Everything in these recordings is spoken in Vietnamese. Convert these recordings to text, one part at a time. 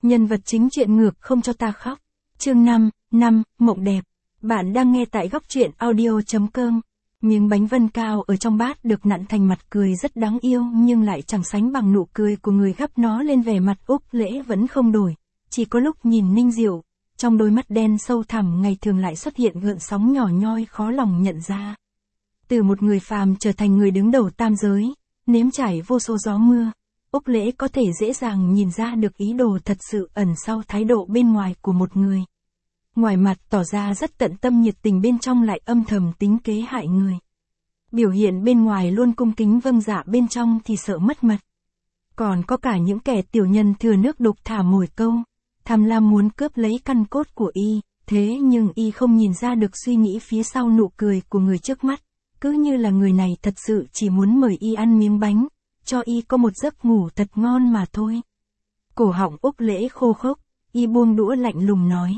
Nhân vật chính truyện ngược không cho ta khóc. Chương 5, mộng đẹp. Bạn đang nghe tại góc truyện audio.com. Miếng bánh Vân Cao ở trong bát được nặn thành mặt cười rất đáng yêu nhưng lại chẳng sánh bằng nụ cười của người gắp nó lên. Vẻ mặt Úc Lễ vẫn không đổi, chỉ có lúc nhìn Ninh Diệu, trong đôi mắt đen sâu thẳm ngày thường lại xuất hiện gợn sóng nhỏ nhoi khó lòng nhận ra. Từ một người phàm trở thành người đứng đầu tam giới, nếm trải vô số gió mưa, Úc Lễ có thể dễ dàng nhìn ra được ý đồ thật sự ẩn sau thái độ bên ngoài của một người. Ngoài mặt tỏ ra rất tận tâm nhiệt tình, bên trong lại âm thầm tính kế hại người. Biểu hiện bên ngoài luôn cung kính vâng dạ, bên trong thì sợ mất mật. Còn có cả những kẻ tiểu nhân thừa nước đục thả mồi câu, tham lam muốn cướp lấy căn cốt của y, thế nhưng y không nhìn ra được suy nghĩ phía sau nụ cười của người trước mắt, cứ như là người này thật sự chỉ muốn mời y ăn miếng bánh, cho y có một giấc ngủ thật ngon mà thôi. Cổ họng Úc Lễ khô khốc, y buông đũa lạnh lùng nói.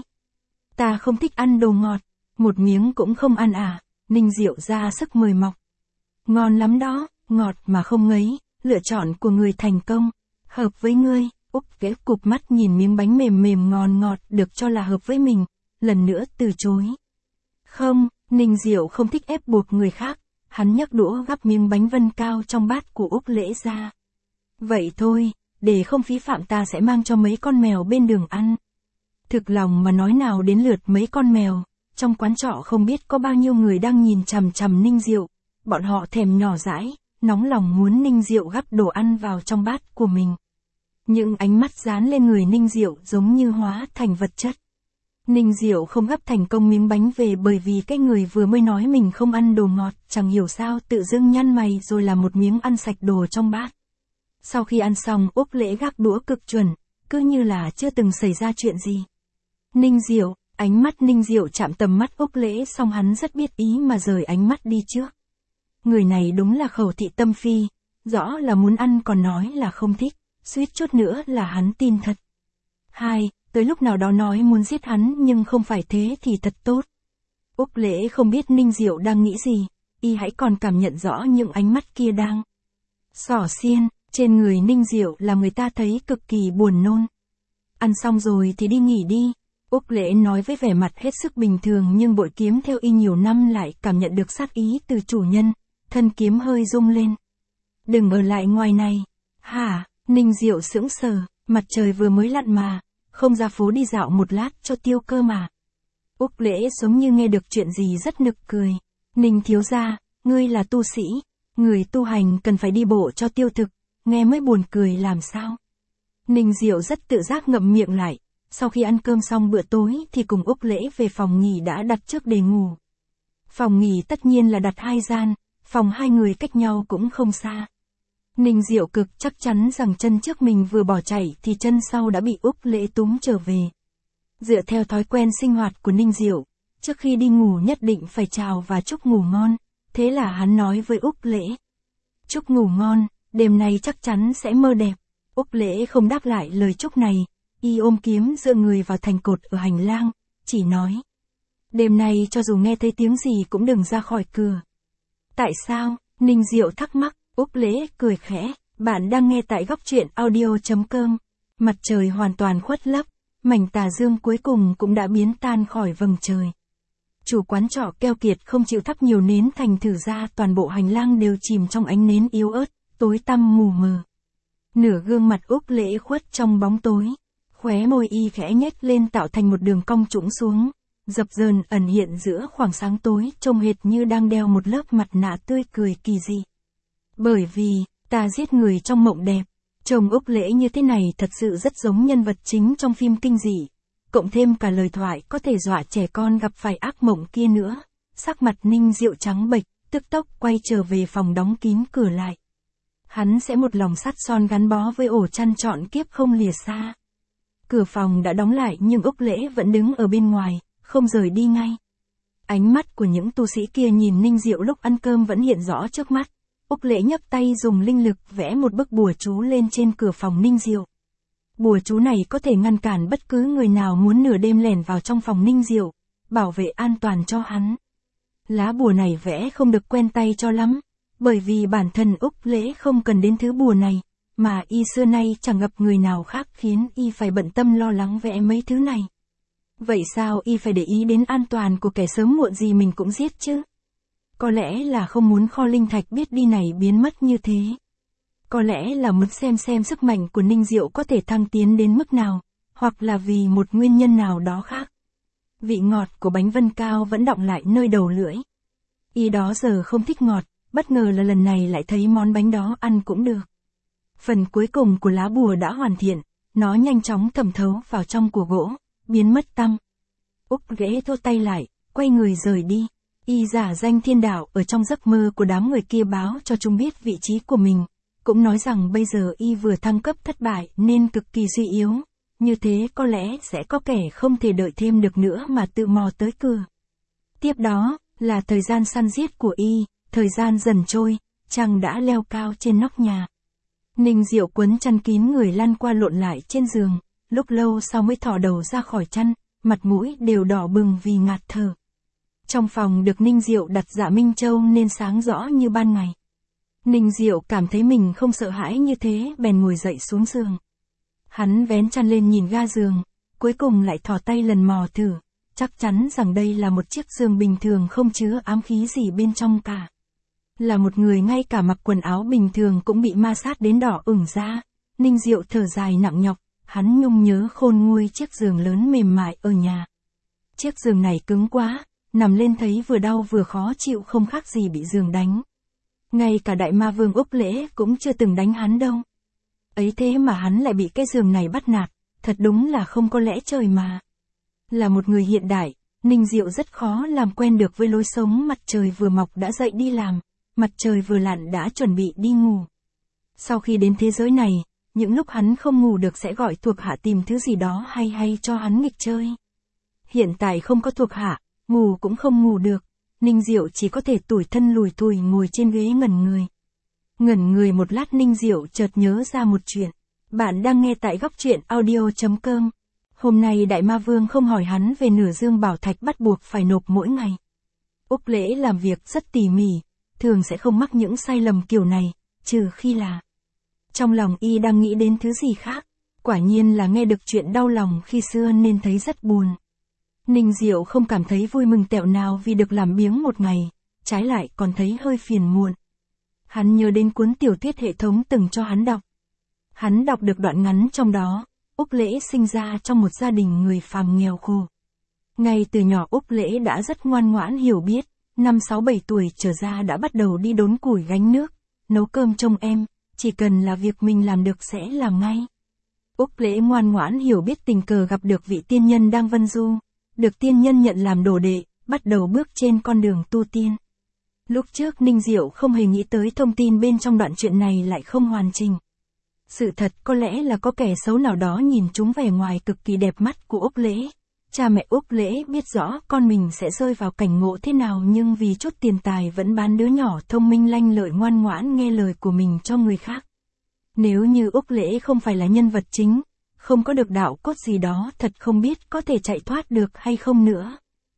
Ta không thích ăn đồ ngọt, một miếng cũng không ăn à? Ninh Diệu ra sức mời mọc. Ngon lắm đó, ngọt mà không ngấy, lựa chọn của người thành công, hợp với ngươi. Úc Lễ cụp mắt nhìn miếng bánh mềm mềm ngon ngọt được cho là hợp với mình, lần nữa từ chối. Không, Ninh Diệu không thích ép buộc người khác, hắn nhấc đũa gắp miếng bánh Vân Cao trong bát của Úc Lễ ra. Vậy thôi, để không phí phạm ta sẽ mang cho mấy con mèo bên đường ăn. Thực lòng mà nói, nào đến lượt mấy con mèo, trong quán trọ không biết có bao nhiêu người đang nhìn chằm chằm Ninh Diệu, bọn họ thèm nhỏ dãi, nóng lòng muốn Ninh Diệu gắp đồ ăn vào trong bát của mình. Những ánh mắt dán lên người Ninh Diệu giống như hóa thành vật chất. Ninh Diệu không gắp thành công miếng bánh về bởi vì cái người vừa mới nói mình không ăn đồ ngọt, chẳng hiểu sao tự dưng nhăn mày rồi làm một miếng ăn sạch đồ trong bát. Sau khi ăn xong, Úc Lễ gắp đũa cực chuẩn, cứ như là chưa từng xảy ra chuyện gì. Ninh Diệu, ánh mắt Ninh Diệu chạm tầm mắt Úc Lễ xong hắn rất biết ý mà rời ánh mắt đi trước. Người này đúng là khẩu thị tâm phi, rõ là muốn ăn còn nói là không thích, suýt chút nữa là hắn tin thật. Tới lúc nào đó nói muốn giết hắn nhưng không phải thế thì thật tốt. Úc Lễ không biết Ninh Diệu đang nghĩ gì, y hãy còn cảm nhận rõ những ánh mắt kia đang xỏ xiên trên người Ninh Diệu làm người ta thấy cực kỳ buồn nôn. Ăn xong rồi thì đi nghỉ đi, Úc Lễ nói với vẻ mặt hết sức bình thường nhưng bội kiếm theo y nhiều năm lại cảm nhận được sát ý từ chủ nhân, thân kiếm hơi rung lên. Đừng ở lại ngoài này. Hả? Ninh Diệu sững sờ, mặt trời vừa mới lặn mà, không ra phố đi dạo một lát cho tiêu cơ mà. Úc Lễ giống như nghe được chuyện gì rất nực cười. Ninh thiếu gia, ngươi là tu sĩ, người tu hành cần phải đi bộ cho tiêu thực, nghe mới buồn cười làm sao. Ninh Diệu rất tự giác ngậm miệng lại, sau khi ăn cơm xong bữa tối thì cùng Úc Lễ về phòng nghỉ đã đặt trước để ngủ. Phòng nghỉ tất nhiên là đặt 2 gian, phòng 2 người cách nhau cũng không xa. Ninh Diệu cực chắc chắn rằng chân trước mình vừa bỏ chạy thì chân sau đã bị Úc Lễ túm trở về. Dựa theo thói quen sinh hoạt của Ninh Diệu, trước khi đi ngủ nhất định phải chào và chúc ngủ ngon, thế là hắn nói với Úc Lễ. Chúc ngủ ngon, đêm nay chắc chắn sẽ mơ đẹp. Úc Lễ không đáp lại lời chúc này, y ôm kiếm dựa người vào thành cột ở hành lang, chỉ nói. Đêm nay cho dù nghe thấy tiếng gì cũng đừng ra khỏi cửa. Tại sao? Ninh Diệu thắc mắc. Úc Lễ cười khẽ, bạn đang nghe tại góc truyện audio.com. Mặt trời hoàn toàn khuất lấp, mảnh tà dương cuối cùng cũng đã biến tan khỏi vầng trời. Chủ quán trọ keo kiệt không chịu thắp nhiều nến, thành thử ra toàn bộ hành lang đều chìm trong ánh nến yếu ớt, tối tăm mù mờ. Nửa gương mặt Úc Lễ khuất trong bóng tối, khóe môi y khẽ nhếch lên tạo thành một đường cong trũng xuống, dập dờn ẩn hiện giữa khoảng sáng tối, trông hệt như đang đeo một lớp mặt nạ tươi cười kỳ dị. Bởi vì, ta giết người trong mộng đẹp, trông Úc Lễ như thế này thật sự rất giống nhân vật chính trong phim kinh dị, cộng thêm cả lời thoại có thể dọa trẻ con gặp phải ác mộng kia nữa. Sắc mặt Ninh Diệu trắng bệch, tức tốc quay trở về phòng đóng kín cửa lại. Hắn sẽ một lòng sắt son gắn bó với ổ chăn trọn kiếp không lìa xa. Cửa phòng đã đóng lại nhưng Úc Lễ vẫn đứng ở bên ngoài, không rời đi ngay. Ánh mắt của những tu sĩ kia nhìn Ninh Diệu lúc ăn cơm vẫn hiện rõ trước mắt. Úc Lễ nhấc tay dùng linh lực vẽ một bức bùa chú lên trên cửa phòng Ninh Diệu. Bùa chú này có thể ngăn cản bất cứ người nào muốn nửa đêm lẻn vào trong phòng Ninh Diệu, bảo vệ an toàn cho hắn. Lá bùa này vẽ không được quen tay cho lắm, bởi vì bản thân Úc Lễ không cần đến thứ bùa này, mà y xưa nay chẳng gặp người nào khác khiến y phải bận tâm lo lắng về mấy thứ này. Vậy sao y phải để ý đến an toàn của kẻ sớm muộn gì mình cũng giết chứ? Có lẽ là không muốn kho linh thạch biết đi này biến mất như thế. Có lẽ là muốn xem sức mạnh của Ninh Diệu có thể thăng tiến đến mức nào, hoặc là vì một nguyên nhân nào đó khác. Vị ngọt của bánh Vân Cao vẫn đọng lại nơi đầu lưỡi. Y đó giờ không thích ngọt, bất ngờ là lần này lại thấy món bánh đó ăn cũng được. Phần cuối cùng của lá bùa đã hoàn thiện, nó nhanh chóng thẩm thấu vào trong của gỗ, biến mất tăm. Úc Lễ thô tay lại, quay người rời đi. Y giả danh thiên đạo ở trong giấc mơ của đám người kia báo cho chúng biết vị trí của mình, cũng nói rằng bây giờ y vừa thăng cấp thất bại nên cực kỳ suy yếu, như thế có lẽ sẽ có kẻ không thể đợi thêm được nữa mà tự mò tới cửa. Tiếp đó, là thời gian săn giết của y, thời gian dần trôi, trăng đã leo cao trên nóc nhà. Ninh Diệu quấn chăn kín người lăn qua lộn lại trên giường, lúc lâu sau mới thò đầu ra khỏi chăn, mặt mũi đều đỏ bừng vì ngạt thở. Trong phòng được Ninh Diệu đặt Dạ Minh Châu nên sáng rõ như ban ngày. Ninh Diệu cảm thấy mình không sợ hãi như thế bèn ngồi dậy xuống giường. Hắn vén chăn lên nhìn ga giường, cuối cùng lại thò tay lần mò thử, chắc chắn rằng đây là một chiếc giường bình thường không chứa ám khí gì bên trong cả. Là một người ngay cả mặc quần áo bình thường cũng bị ma sát đến đỏ ửng ra, Ninh Diệu thở dài nặng nhọc, hắn nhung nhớ khôn nguôi chiếc giường lớn mềm mại ở nhà. Chiếc giường này cứng quá, nằm lên thấy vừa đau vừa khó chịu không khác gì bị giường đánh. Ngay cả đại ma vương Úc Lễ cũng chưa từng đánh hắn đâu. Ấy thế mà hắn lại bị cái giường này bắt nạt, thật đúng là không có lẽ trời mà. Là một người hiện đại, Ninh Diệu rất khó làm quen được với lối sống mặt trời vừa mọc đã dậy đi làm, mặt trời vừa lặn đã chuẩn bị đi ngủ. Sau khi đến thế giới này, những lúc hắn không ngủ được sẽ gọi thuộc hạ tìm thứ gì đó hay cho hắn nghịch chơi. Hiện tại không có thuộc hạ, ngủ cũng không ngủ được, Ninh Diệu chỉ có thể tủi thân lủi thủi ngồi trên ghế ngẩn người. Ngẩn người một lát Ninh Diệu chợt nhớ ra một chuyện. Bạn đang nghe tại góc truyện audio.com. Hôm nay Đại Ma Vương không hỏi hắn về nửa dương bảo thạch bắt buộc phải nộp mỗi ngày. Úc Lễ làm việc rất tỉ mỉ, thường sẽ không mắc những sai lầm kiểu này, trừ khi là trong lòng y đang nghĩ đến thứ gì khác. Quả nhiên là nghe được chuyện đau lòng khi xưa nên thấy rất buồn. Ninh Diệu không cảm thấy vui mừng tẹo nào vì được làm biếng một ngày, trái lại còn thấy hơi phiền muộn. Hắn nhớ đến cuốn tiểu thuyết hệ thống từng cho hắn đọc. Hắn đọc được đoạn ngắn trong đó, Úc Lễ sinh ra trong một gia đình người phàm nghèo khổ. Ngay từ nhỏ Úc Lễ đã rất ngoan ngoãn hiểu biết, năm 6-7 tuổi trở ra đã bắt đầu đi đốn củi gánh nước, nấu cơm trông em, chỉ cần là việc mình làm được sẽ làm ngay. Úc Lễ ngoan ngoãn hiểu biết tình cờ gặp được vị tiên nhân đang vân du, được tiên nhân nhận làm đồ đệ, bắt đầu bước trên con đường tu tiên. Lúc trước Ninh Diệu không hề nghĩ tới thông tin bên trong đoạn chuyện này lại không hoàn chỉnh. Sự thật có lẽ là có kẻ xấu nào đó nhìn chúng vẻ ngoài cực kỳ đẹp mắt của Úc Lễ. Cha mẹ Úc Lễ biết rõ con mình sẽ rơi vào cảnh ngộ thế nào nhưng vì chút tiền tài vẫn bán đứa nhỏ thông minh lanh lợi ngoan ngoãn nghe lời của mình cho người khác. Nếu như Úc Lễ không phải là nhân vật chính, không có được đạo cốt gì đó thật không biết có thể chạy thoát được hay không nữa.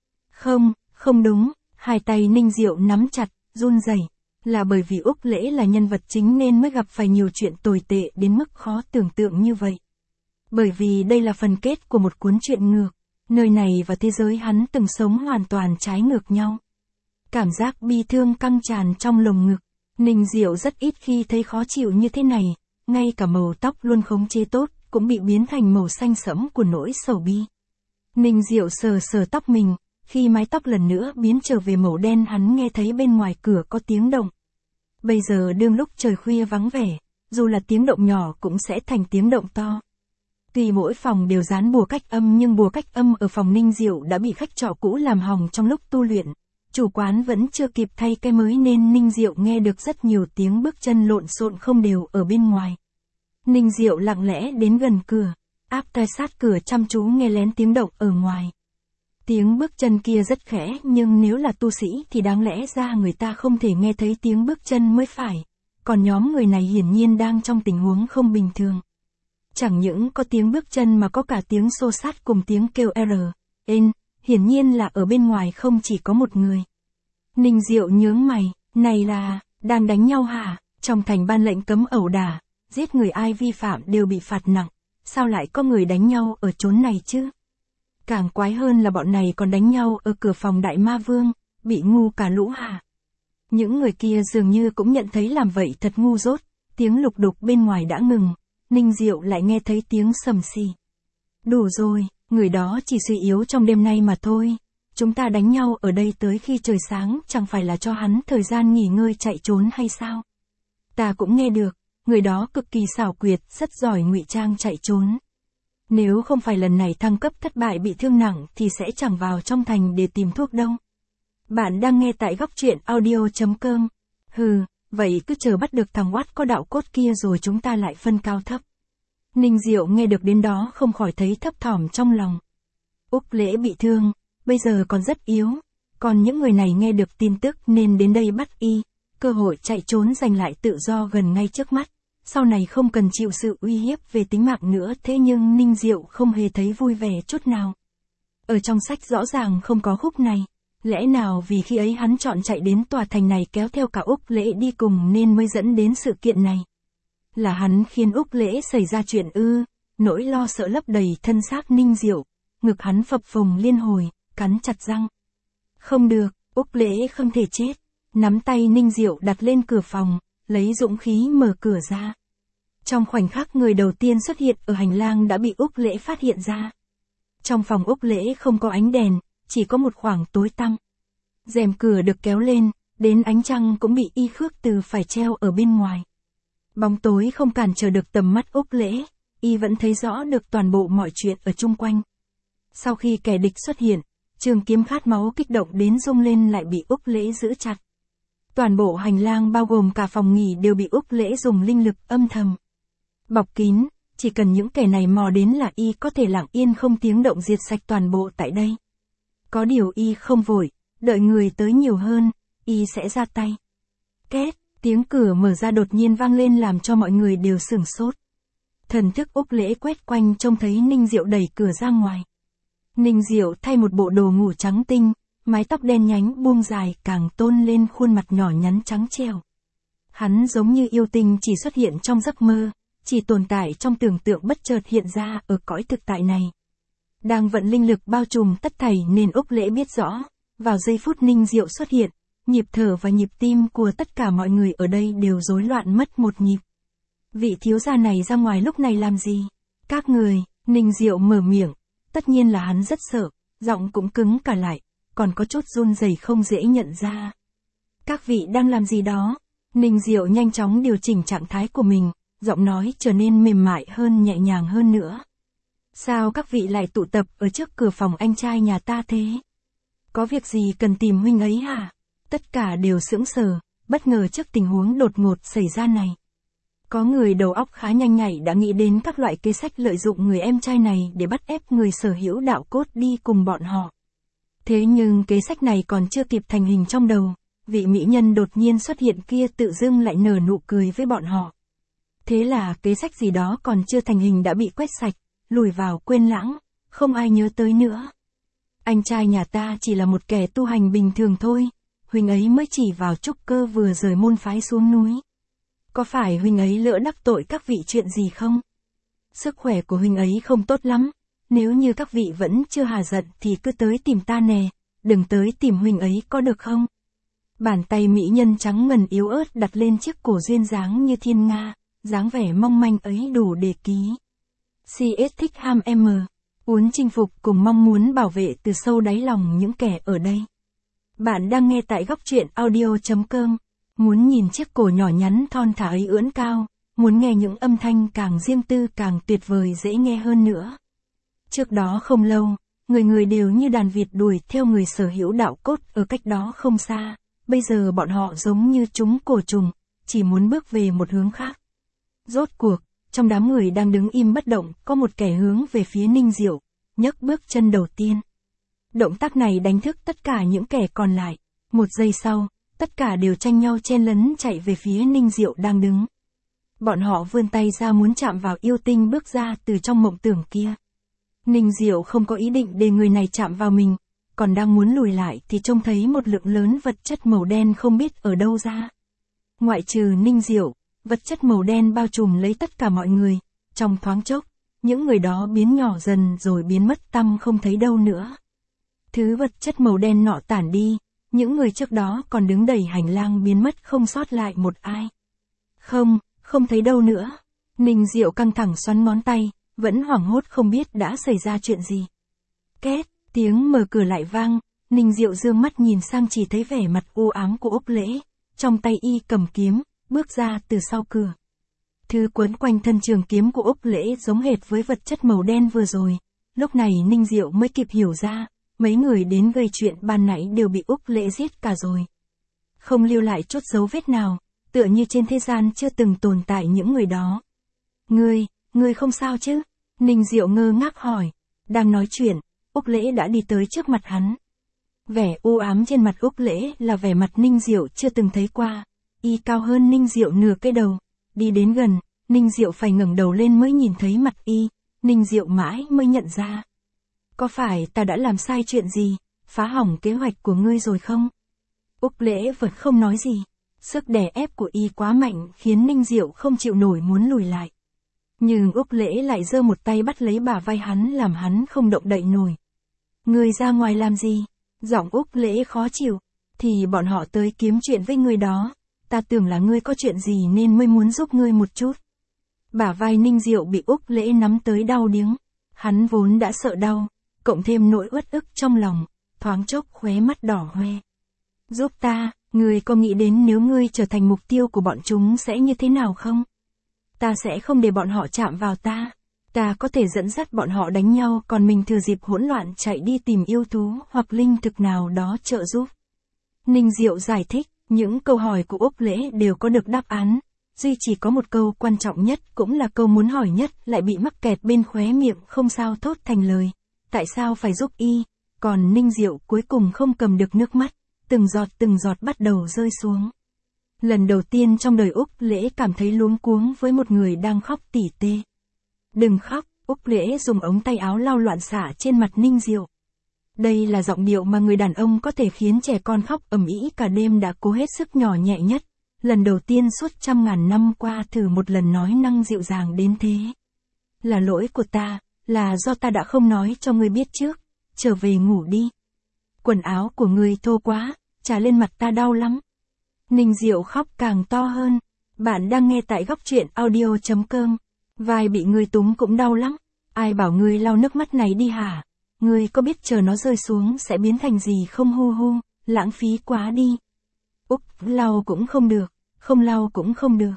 Không đúng, hai tay Ninh Diệu nắm chặt, run rẩy. Là bởi vì Úc Lễ là nhân vật chính nên mới gặp phải nhiều chuyện tồi tệ đến mức khó tưởng tượng như vậy. Bởi vì đây là phần kết của một cuốn truyện ngược, nơi này và thế giới hắn từng sống hoàn toàn trái ngược nhau. Cảm giác bi thương căng tràn trong lồng ngực, Ninh Diệu rất ít khi thấy khó chịu như thế này, ngay cả màu tóc luôn khống chế tốt, cũng bị biến thành màu xanh sẫm của nỗi sầu bi. Ninh Diệu sờ tóc mình, khi mái tóc lần nữa biến trở về màu đen hắn nghe thấy bên ngoài cửa có tiếng động. Bây giờ đương lúc trời khuya vắng vẻ, dù là tiếng động nhỏ cũng sẽ thành tiếng động to. Tuy mỗi phòng đều dán bùa cách âm nhưng bùa cách âm ở phòng Ninh Diệu đã bị khách trọ cũ làm hỏng trong lúc tu luyện. Chủ quán vẫn chưa kịp thay cái mới nên Ninh Diệu nghe được rất nhiều tiếng bước chân lộn xộn không đều ở bên ngoài. Ninh Diệu lặng lẽ đến gần cửa, áp tai sát cửa chăm chú nghe lén tiếng động ở ngoài. Tiếng bước chân kia rất khẽ nhưng nếu là tu sĩ thì đáng lẽ ra người ta không thể nghe thấy tiếng bước chân mới phải. Còn nhóm người này hiển nhiên đang trong tình huống không bình thường. Chẳng những có tiếng bước chân mà có cả tiếng xô xát cùng tiếng kêu hiển nhiên là ở bên ngoài không chỉ có một người. Ninh Diệu nhướng mày, này là, đang đánh nhau hả? Trong thành ban lệnh cấm ẩu đả, giết người ai vi phạm đều bị phạt nặng, sao lại có người đánh nhau ở chốn này chứ? Càng quái hơn là bọn này còn đánh nhau ở cửa phòng Đại Ma Vương, bị ngu cả lũ hả? Những người kia dường như cũng nhận thấy làm vậy thật ngu dốt, tiếng lục đục bên ngoài đã ngừng, Ninh Diệu lại nghe thấy tiếng sầm xì. Đủ rồi, người đó chỉ suy yếu trong đêm nay mà thôi, chúng ta đánh nhau ở đây tới khi trời sáng chẳng phải là cho hắn thời gian nghỉ ngơi chạy trốn hay sao? Ta cũng nghe được, người đó cực kỳ xảo quyệt, rất giỏi ngụy trang chạy trốn. Nếu không phải lần này thăng cấp thất bại bị thương nặng thì sẽ chẳng vào trong thành để tìm thuốc đâu. Bạn đang nghe tại góc truyện audio.com. Hừ, vậy cứ chờ bắt được thằng oát có đạo cốt kia rồi chúng ta lại phân cao thấp. Ninh Diệu nghe được đến đó không khỏi thấy thấp thỏm trong lòng. Úc Lễ bị thương, bây giờ còn rất yếu, còn những người này nghe được tin tức nên đến đây bắt y, cơ hội chạy trốn giành lại tự do gần ngay trước mắt, sau này không cần chịu sự uy hiếp về tính mạng nữa. Thế nhưng Ninh Diệu không hề thấy vui vẻ chút nào. Ở trong sách rõ ràng không có khúc này, lẽ nào vì khi ấy hắn chọn chạy đến tòa thành này kéo theo cả Úc Lễ đi cùng nên mới dẫn đến sự kiện này? Là hắn khiến Úc Lễ xảy ra chuyện ư? Nỗi lo sợ lấp đầy thân xác Ninh Diệu, ngực hắn phập phồng liên hồi, cắn chặt răng. Không được, Úc Lễ không thể chết. Nắm tay Ninh Diệu đặt lên cửa phòng, lấy dũng khí mở cửa ra. Trong khoảnh khắc người đầu tiên xuất hiện ở hành lang đã bị Úc Lễ phát hiện ra. Trong phòng Úc Lễ không có ánh đèn, chỉ có một khoảng tối tăm. Rèm cửa được kéo lên, đến ánh trăng cũng bị y khước từ phải treo ở bên ngoài. Bóng tối không cản trở được tầm mắt Úc Lễ, y vẫn thấy rõ được toàn bộ mọi chuyện ở chung quanh. Sau khi kẻ địch xuất hiện, trường kiếm khát máu kích động đến rung lên lại bị Úc Lễ giữ chặt. Toàn bộ hành lang bao gồm cả phòng nghỉ đều bị Úc Lễ dùng linh lực âm thầm bọc kín, chỉ cần những kẻ này mò đến là y có thể lặng yên không tiếng động diệt sạch toàn bộ tại đây. Có điều y không vội, đợi người tới nhiều hơn, y sẽ ra tay. Két, tiếng cửa mở ra đột nhiên vang lên làm cho mọi người đều sửng sốt. Thần thức Úc Lễ quét quanh trông thấy Ninh Diệu đẩy cửa ra ngoài. Ninh Diệu thay một bộ đồ ngủ trắng tinh, mái tóc đen nhánh buông dài càng tôn lên khuôn mặt nhỏ nhắn trắng trẻo. Hắn giống như yêu tinh chỉ xuất hiện trong giấc mơ, chỉ tồn tại trong tưởng tượng bất chợt hiện ra ở cõi thực tại này. Đang vận linh lực bao trùm tất thảy nên Úc Lễ biết rõ, vào giây phút Ninh Diệu xuất hiện, nhịp thở và nhịp tim của tất cả mọi người ở đây đều rối loạn mất một nhịp. Vị thiếu gia này ra ngoài lúc này làm gì? Các người, Ninh Diệu mở miệng, tất nhiên là hắn rất sợ, giọng cũng cứng cả lại, còn có chút run rẩy không dễ nhận ra. Các vị đang làm gì đó? Ninh Diệu nhanh chóng điều chỉnh trạng thái của mình, giọng nói trở nên mềm mại hơn, nhẹ nhàng hơn nữa. Sao các vị lại tụ tập ở trước cửa phòng anh trai nhà ta thế? Có việc gì cần tìm huynh ấy hả? Tất cả đều sững sờ, bất ngờ trước tình huống đột ngột xảy ra này. Có người đầu óc khá nhanh nhạy đã nghĩ đến các loại kế sách lợi dụng người em trai này để bắt ép người sở hữu đạo cốt đi cùng bọn họ. Thế nhưng kế sách này còn chưa kịp thành hình trong đầu, vị mỹ nhân đột nhiên xuất hiện kia tự dưng lại nở nụ cười với bọn họ. Thế là kế sách gì đó còn chưa thành hình đã bị quét sạch, lùi vào quên lãng, không ai nhớ tới nữa. Anh trai nhà ta chỉ là một kẻ tu hành bình thường thôi, huynh ấy mới chỉ vào trúc cơ vừa rời môn phái xuống núi. Có phải huynh ấy lỡ đắc tội các vị chuyện gì không? Sức khỏe của huynh ấy không tốt lắm, nếu như các vị vẫn chưa hà giận thì cứ tới tìm ta nè, đừng tới tìm huynh ấy có được không? Bàn tay mỹ nhân trắng ngần yếu ớt đặt lên chiếc cổ duyên dáng như thiên nga, dáng vẻ mong manh ấy đủ để ký. CS thích ham M, muốn chinh phục cùng mong muốn bảo vệ từ sâu đáy lòng những kẻ ở đây. Bạn đang nghe tại góc truyện audio.com. Muốn nhìn chiếc cổ nhỏ nhắn thon thả ấy ưỡn cao, muốn nghe những âm thanh càng riêng tư càng tuyệt vời dễ nghe hơn nữa. Trước đó không lâu, người người đều như đàn vịt đuổi theo người sở hữu đạo cốt ở cách đó không xa, bây giờ bọn họ giống như chúng cổ trùng, chỉ muốn bước về một hướng khác. Rốt cuộc, trong đám người đang đứng im bất động, có một kẻ hướng về phía Ninh Diệu, nhấc bước chân đầu tiên. Động tác này đánh thức tất cả những kẻ còn lại. Một giây sau, tất cả đều tranh nhau chen lấn chạy về phía Ninh Diệu đang đứng. Bọn họ vươn tay ra muốn chạm vào yêu tinh bước ra từ trong mộng tưởng kia. Ninh Diệu không có ý định để người này chạm vào mình, còn đang muốn lùi lại thì trông thấy một lượng lớn vật chất màu đen không biết ở đâu ra. Ngoại trừ Ninh Diệu, vật chất màu đen bao trùm lấy tất cả mọi người, trong thoáng chốc, những người đó biến nhỏ dần rồi biến mất tăm không thấy đâu nữa. Thứ vật chất màu đen nọ tản đi, những người trước đó còn đứng đầy hành lang biến mất không sót lại một ai. Không thấy đâu nữa. Ninh Diệu căng thẳng xoắn ngón tay, vẫn hoảng hốt không biết đã xảy ra chuyện gì. Két, tiếng mở cửa lại vang, Ninh Diệu dương mắt nhìn sang chỉ thấy vẻ mặt u ám của Úc Lễ, trong tay y cầm kiếm, bước ra từ sau cửa. Thứ quấn quanh thân trường kiếm của Úc Lễ giống hệt với vật chất màu đen vừa rồi. Lúc này Ninh Diệu mới kịp hiểu ra, mấy người đến gây chuyện ban nãy đều bị Úc Lễ giết cả rồi. Không lưu lại chút dấu vết nào, tựa như trên thế gian chưa từng tồn tại những người đó. Ngươi không sao chứ? Ninh Diệu ngơ ngác hỏi. Đang nói chuyện, Úc Lễ đã đi tới trước mặt hắn. Vẻ u ám trên mặt Úc Lễ là vẻ mặt Ninh Diệu chưa từng thấy qua. Y cao hơn Ninh Diệu nửa cái đầu. Đi đến gần, Ninh Diệu phải ngẩng đầu lên mới nhìn thấy mặt y. Ninh Diệu mãi mới nhận ra. Có phải ta đã làm sai chuyện gì, phá hỏng kế hoạch của ngươi rồi không? Úc Lễ vẫn không nói gì. Sức đè ép của y quá mạnh khiến Ninh Diệu không chịu nổi muốn lùi lại. Nhưng Úc Lễ lại giơ một tay bắt lấy bả vai hắn làm hắn không động đậy nổi. Ngươi ra ngoài làm gì? Giọng Úc Lễ khó chịu. Thì bọn họ tới kiếm chuyện với ngươi đó. Ta tưởng là ngươi có chuyện gì nên mới muốn giúp ngươi một chút. Bả vai Ninh Diệu bị Úc Lễ nắm tới đau điếng. Hắn vốn đã sợ đau, cộng thêm nỗi uất ức trong lòng, thoáng chốc khóe mắt đỏ hoe. Giúp ta, ngươi có nghĩ đến nếu ngươi trở thành mục tiêu của bọn chúng sẽ như thế nào không? Ta sẽ không để bọn họ chạm vào ta. Ta có thể dẫn dắt bọn họ đánh nhau còn mình thừa dịp hỗn loạn chạy đi tìm yêu thú hoặc linh thực nào đó trợ giúp. Ninh Diệu giải thích, những câu hỏi của Úc Lễ đều có được đáp án. Duy chỉ có một câu quan trọng nhất cũng là câu muốn hỏi nhất lại bị mắc kẹt bên khóe miệng không sao thốt thành lời. Tại sao phải giúp y? Còn Ninh Diệu cuối cùng không cầm được nước mắt, từng giọt bắt đầu rơi xuống. Lần đầu tiên trong đời Úc Lễ cảm thấy luống cuống với một người đang khóc tỉ tê. Đừng khóc, Úc Lễ dùng ống tay áo lau loạn xả trên mặt Ninh Diệu. Đây là giọng điệu mà người đàn ông có thể khiến trẻ con khóc ầm ĩ cả đêm đã cố hết sức nhỏ nhẹ nhất. Lần đầu tiên suốt 100.000 năm qua thử một lần nói năng dịu dàng đến thế. Là lỗi của ta, là do ta đã không nói cho ngươi biết trước, trở về ngủ đi. Quần áo của ngươi thô quá, trà lên mặt ta đau lắm. Ninh Diệu khóc càng to hơn. Bạn đang nghe tại Góc Truyện Audio.com. Vai bị ngươi túm cũng đau lắm. Ai bảo ngươi lau nước mắt này đi hả? Ngươi có biết chờ nó rơi xuống sẽ biến thành gì không hu hu, lãng phí quá đi. Úc, lau cũng không được, không lau cũng không được.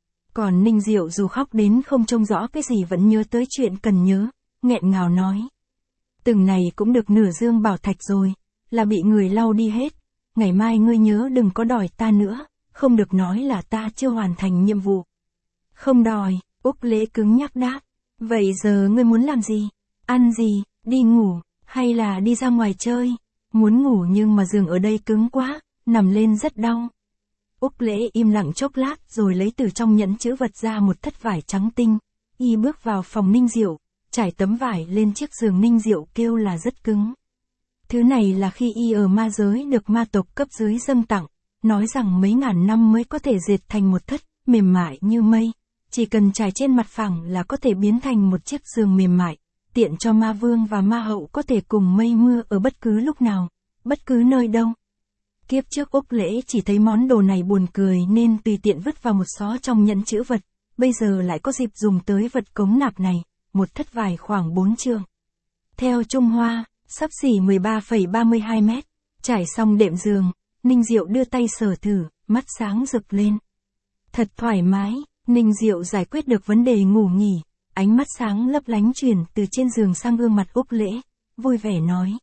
Còn Ninh Diệu dù khóc đến không trông rõ cái gì vẫn nhớ tới chuyện cần nhớ, nghẹn ngào nói. Từng này cũng được nửa dương bảo thạch rồi, là bị người lau đi hết. Ngày mai ngươi nhớ đừng có đòi ta nữa, không được nói là ta chưa hoàn thành nhiệm vụ. Không đòi, Úc Lễ cứng nhắc đáp. Vậy giờ ngươi muốn làm gì? Ăn gì? Đi ngủ, hay là đi ra ngoài chơi? Muốn ngủ nhưng mà giường ở đây cứng quá, nằm lên rất đau. Úc Lễ im lặng chốc lát rồi lấy từ trong nhẫn chữ vật ra một thất vải trắng tinh. Y bước vào phòng Ninh Diệu, trải tấm vải lên chiếc giường Ninh Diệu kêu là rất cứng. Thứ này là khi y ở ma giới được ma tộc cấp dưới dâng tặng, nói rằng mấy ngàn năm mới có thể dệt thành một thất, mềm mại như mây. Chỉ cần trải trên mặt phẳng là có thể biến thành một chiếc giường mềm mại, tiện cho ma vương và ma hậu có thể cùng mây mưa ở bất cứ lúc nào, bất cứ nơi đâu. Kiếp trước Úc Lễ chỉ thấy món đồ này buồn cười nên tùy tiện vứt vào một xó trong nhẫn chữ vật, bây giờ lại có dịp dùng tới vật cống nạp này, một thất vải khoảng 4 trượng. Theo Trung Hoa, xấp xỉ 13,32 mét, trải xong đệm giường, Ninh Diệu đưa tay sờ thử, mắt sáng rực lên. Thật thoải mái, Ninh Diệu giải quyết được vấn đề ngủ nghỉ, ánh mắt sáng lấp lánh chuyển từ trên giường sang gương mặt Úc Lễ, vui vẻ nói.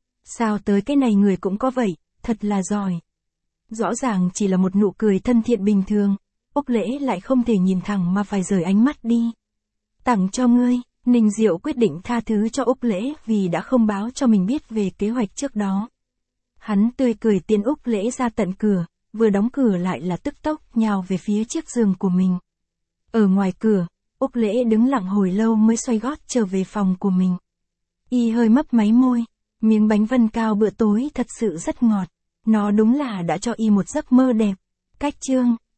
Sao tới cái này người cũng có vậy, thật là giỏi. Rõ ràng chỉ là một nụ cười thân thiện bình thường, Úc Lễ lại không thể nhìn thẳng mà phải rời ánh mắt đi. Tặng cho ngươi, Ninh Diệu quyết định tha thứ cho Úc Lễ vì đã không báo cho mình biết về kế hoạch trước đó. Hắn tươi cười tiễn Úc Lễ ra tận cửa, vừa đóng cửa lại là tức tốc nhào về phía chiếc giường của mình. Ở ngoài cửa, Úc Lễ đứng lặng hồi lâu mới xoay gót trở về phòng của mình. Y hơi mấp máy môi, miếng bánh vân cao bữa tối thật sự rất ngọt, nó đúng là đã cho y một giấc mơ đẹp. Cách chương